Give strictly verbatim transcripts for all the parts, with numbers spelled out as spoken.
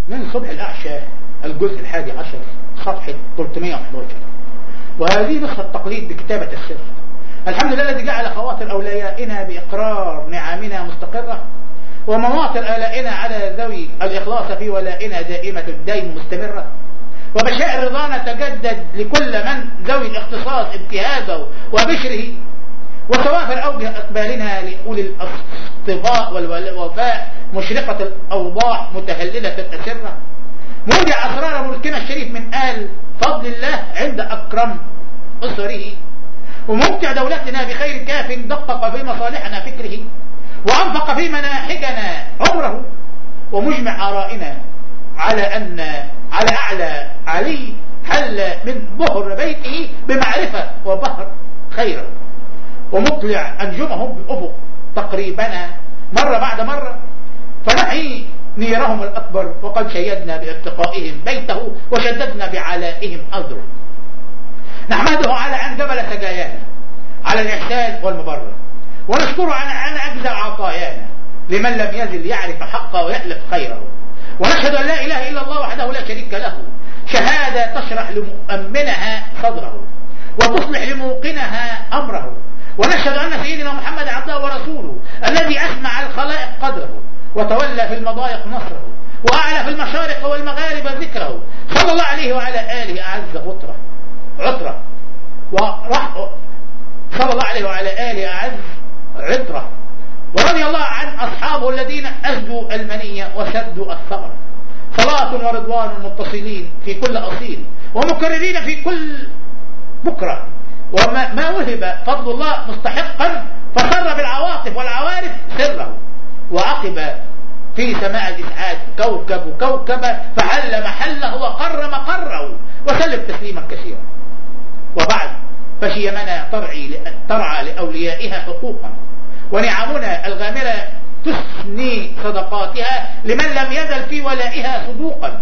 من صبح الأعشى الجزء الحادي عشر صفحة ثلاثمائة وأحد عشر. وهذه نسخة التقليد بكتابة السر. الحمد لله الذي جعل خواطر أوليائنا بإقرار نعمنا مستقرة، ومواطر آلائنا على ذوي الإخلاص في ولائنا دائمة الدين مستمرة، وبشائر رضانا تجدد لكل من ذوي الاختصاص اجتهاده وبشره، وتوافر أوجه إقبالنا لأولي الاصطفاء والوفاء مشرقة الأوضاع متهللة الأسرة، مودع أسرار ملكنا الشريف من آل فضل الله عند أكرم أسره، وممتع دولتنا بخير كاف دقق في مصالحنا فكره، وأنفق في مناحجنا عمره، ومجمع آرائنا على أن على أعلى علي حل من بهر بيته بمعرفة وبهر خيره، ومطلع أنجمهم بأفق تقريبنا مرة بعد مرة، فنحي نيرهم الأكبر، وقد شيدنا بارتقائهم بيته وشددنا بعلائهم أرضه. نحمده على أن جبل سجايانا على الإحسان والمبرر، ونشكره على أن أجزى عطايانا لمن لم يزل يعرف حقه ويألف خيره، ونشهد أن لا إله إلا الله وحده لا شريك له، شهادة تشرح لمؤمنها صدره وتصلح لموقنها أمره، ونشهد أن سيدنا محمد عبده ورسوله الذي أسمع الخلائق قدره، وتولى في المضايق نصره، وأعلى في المشارق والمغارب ذكره، صلى الله عليه وعلى آله أعز غطرة عطرة ورح صلى الله عليه وعلى آله أعز عطرة، ورضي الله عن أصحابه الذين أسدوا المنية وسدوا الثغرة، صلاة ورضوان متصلين في كل أصيل ومكررين في كل بكرة، وما ما وهب فضل الله مستحقا فسر بالعواطف والعوارف سره، وعقب في سماء الإسعاد كوكب كوكب فحل محله وقر مقره، وسلم تسليما كثيرا. وبعد فشيمنا ترعي ترعى لأوليائها حقوقا، ونعمنا الغامرة تثني صدقاتها لمن لم يزل في ولائها صدوقا،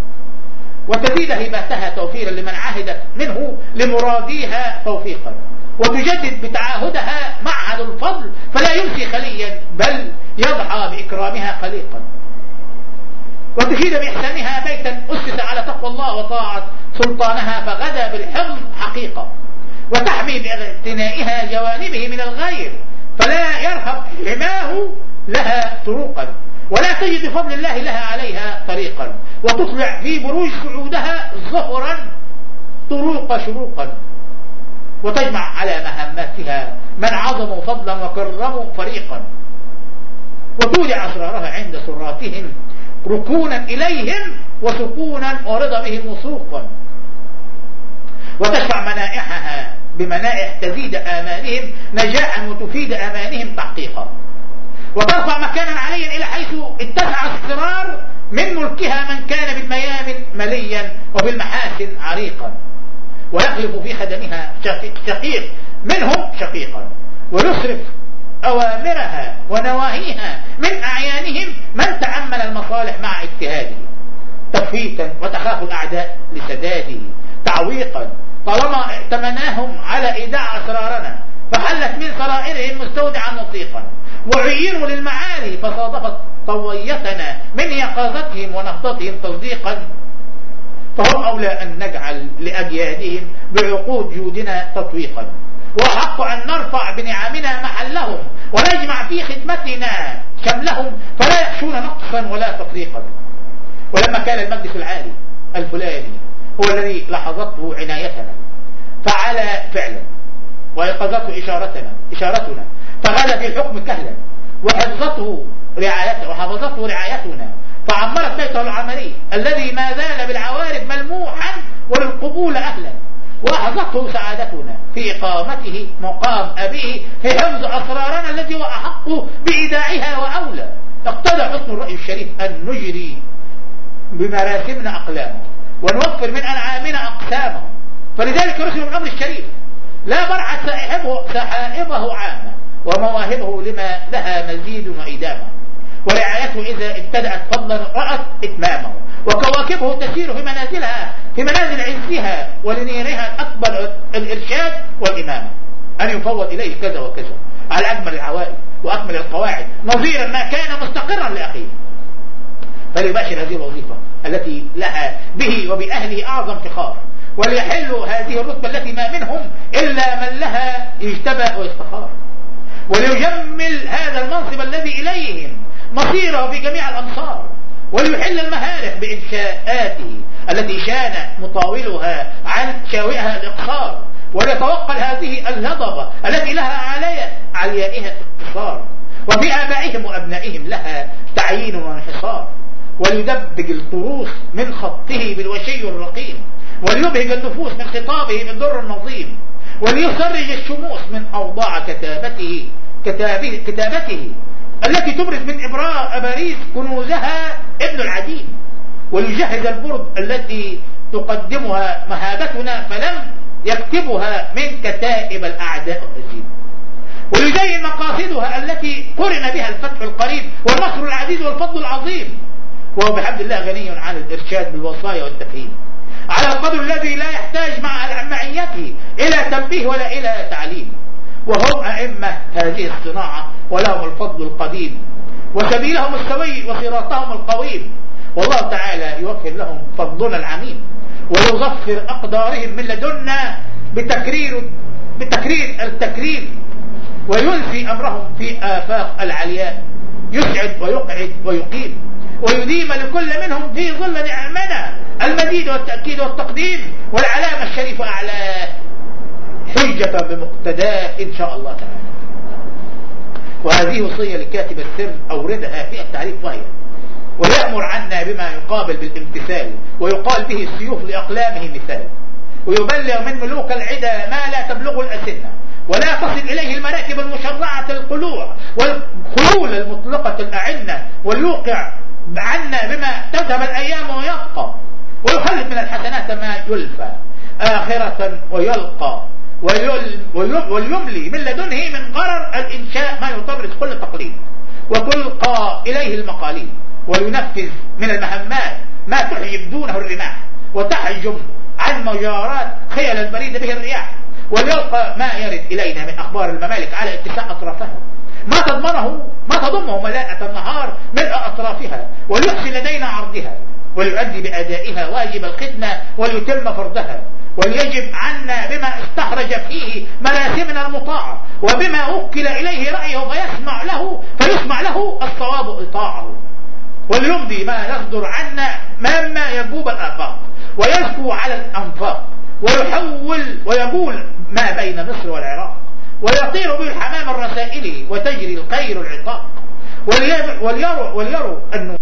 وتزيد هباتها توفيرا لمن عهدت منه لمراديها توفيقا، وتجدد بتعاهدها معهد الفضل فلا يمسي خليا بل يضحى بإكرامها خليقا، وتشيد بإحسانها بيتا أسس على تقوى الله وطاعة سلطانها فغدا بالحفظ حقيقة، وتحمي باغتنائها جوانبه من الغير فلا يرهب حماه لها طرقا، ولا تجد بفضل الله لها عليها طريقا، وتطلع في بروج سعودها ظهرا طروق شروقا، وتجمع على مهماتها من عظموا فضلا وكرموا فريقا، وتودع أسرارها عند سراتهم ركونا إليهم وسكونا ورضا بهم وسوقا، وتشفع منائحها بمنائح تزيد آمالهم نجاحا وتفيد أمانهم تحقيقا، وترفع مكانا عليا إلى حيث اتسع السرار من ملكها من كان بالميامن مليا وبالمحاسن عريقا، ويخلف في خدمها شقيق, شقيق منهم شقيقا، ويصرف أوامرها ونواهيها من أعيانهم من تأمل المصالح مع اجتهاده، تفويتا وتخاف الأعداء لسداده، تعويقا طالما ائتمناهم على إيداع أسرارنا فحلت من سرائرهم مستودعا وثيقا، وعينوا للمعالي فصادفت طويتنا من يقظتهم ونهضتهم تصديقا، فهم أولى أن نجعل لأجيادهم بعقود جودنا تطويقا، وحق أن نرفع بنعمنا محلهم ونجمع في خدمتنا شملهم فلا يخشون نقصا ولا تطريقا. ولما كان المجلس العالي الفلاني هو الذي لحظته عنايتنا فعل فعلا ويقظته إشارتنا إشارتنا فغدا في الحكم كهلا، وحفظته رعايته وحفظته رعايتنا فعمرت بيته العملي الذي ما زال بالعوارف ملموحا وللقبول أهلا، وأحظته سعادتنا في إقامته مقام أبيه في حفظ أسرارنا الذي هو أحق بإيداعها وأولى. اقتضى حسن الرأي الشريف أن نجري بمراسمنا أقلامه ونوفر من أنعامنا أقسامه، فلذلك رسل الأمر الشريف لا برعت سائحبه سحائبه عامة، ومواهبه لما لها مزيد وإدامة، ورعايته إذا ابتدأت فضلا رأت إتمامه، وكواكبه تسير في منازلها في منازل عزها ولنيرها الأكبر الإرشاد والإمامة، أن يفوض إليه كذا وكذا على أجمل العوائد وأكمل القواعد نظيرا ما كان مستقرا لأخيه، فليباشر هذه الوظيفة التي لها به وبأهله أعظم فخار، وليحل هذه الرتبة التي ما منهم إلا من لها يجتبى ويستخار، وليجمل هذا المنصب الذي إليهم مصيره في جميع الأمصار، وليحل المهارح بإنشاءاته التي شان مطاولها عن شاوئها الإقصار، وليتوقل هذه الهضبة التي لها علي عليائها اقتصار، وفي آبائهم وأبنائهم لها تعيين وانحصار، وليدبج الطروس من خطه بالوشي الرقيم، وليبهج النفوس من خطابه بالدر النظيم، وليسرج الشموس من أوضاع كتابته كتابه كتابته التي تبرز من إبراء أباريس كنوزها ابن العديم، وليجهز البرد التي تقدمها مهابتنا فلم يكتبها من كتائب الأعداء الرجيم، وليزين مقاصدها التي قرن بها الفتح القريب والنصر العزيز والفضل العظيم، وهو بحمد الله غني عن الإرشاد بالوصايا والتفهيم على القدر الذي لا يحتاج مع معيته إلى تنبيه ولا إلى تعليم، وهم أئمة هذه الصناعة ولهم الفضل القديم وسبيلهم السوي وصراطهم القويم، والله تعالى يوفر لهم فضلنا العميم، ويظفر أقدارهم من لدنا بتكرير بتكرير التكريم، وينسي أمرهم في آفاق العلياء، يسعد ويقعد ويقيم، ويديم لكل منهم في ظل نعمنا المزيد والتأكيد والتقديم، والعلامة الشريفة أعلاه حجة بمقتداه إن شاء الله تعالى. وهذه وصية لكاتب السر أوردها في التعريف وهي: ويأمر عنا بما يقابل بالامتثال، ويقال به السيوف لأقلامه مثال، ويبلغ من ملوك العدا ما لا تبلغ الأسنة، ولا تصل إليه المراكب المشرعة القلوع والخيول المطلقة الأعنة، وليوقع عنا بما تذهب الأيام ويبقى، ويخلف من الحسنات ما يلفى آخرة ويلقى، وليملي من لدنه من غرر الإنشاء ما يطرد كل تقليد، وتلقى إليه المقاليد، ولينفذ من المهمات ما تحجب دونه الرماح، وتحجم عن مجارات خيل البريد به الرياح، وليلقى ما يرد إلينا من أخبار الممالك على اتساع أطرافها، ما تضمنه ما تضمه ملاءة النهار ملء أطرافها، وليحسن لدينا عرضها، وليؤدي بأدائها واجب الخدمة وليتم فرضها، وليجب عنا بما استخرج فيه مراسمنا المطاعة، وبما وكل إليه رأيه فيسمع له فيسمع له الصواب إطاعه، وليمضي ما يصدر عنا مما يجوب الآفاق، ويزكو على الأنفاق، ويحول ويقول ما بين مصر والعراق، ويطير به الحمام الرسائل وتجري الخير العطاق، وليروا وليروا أنه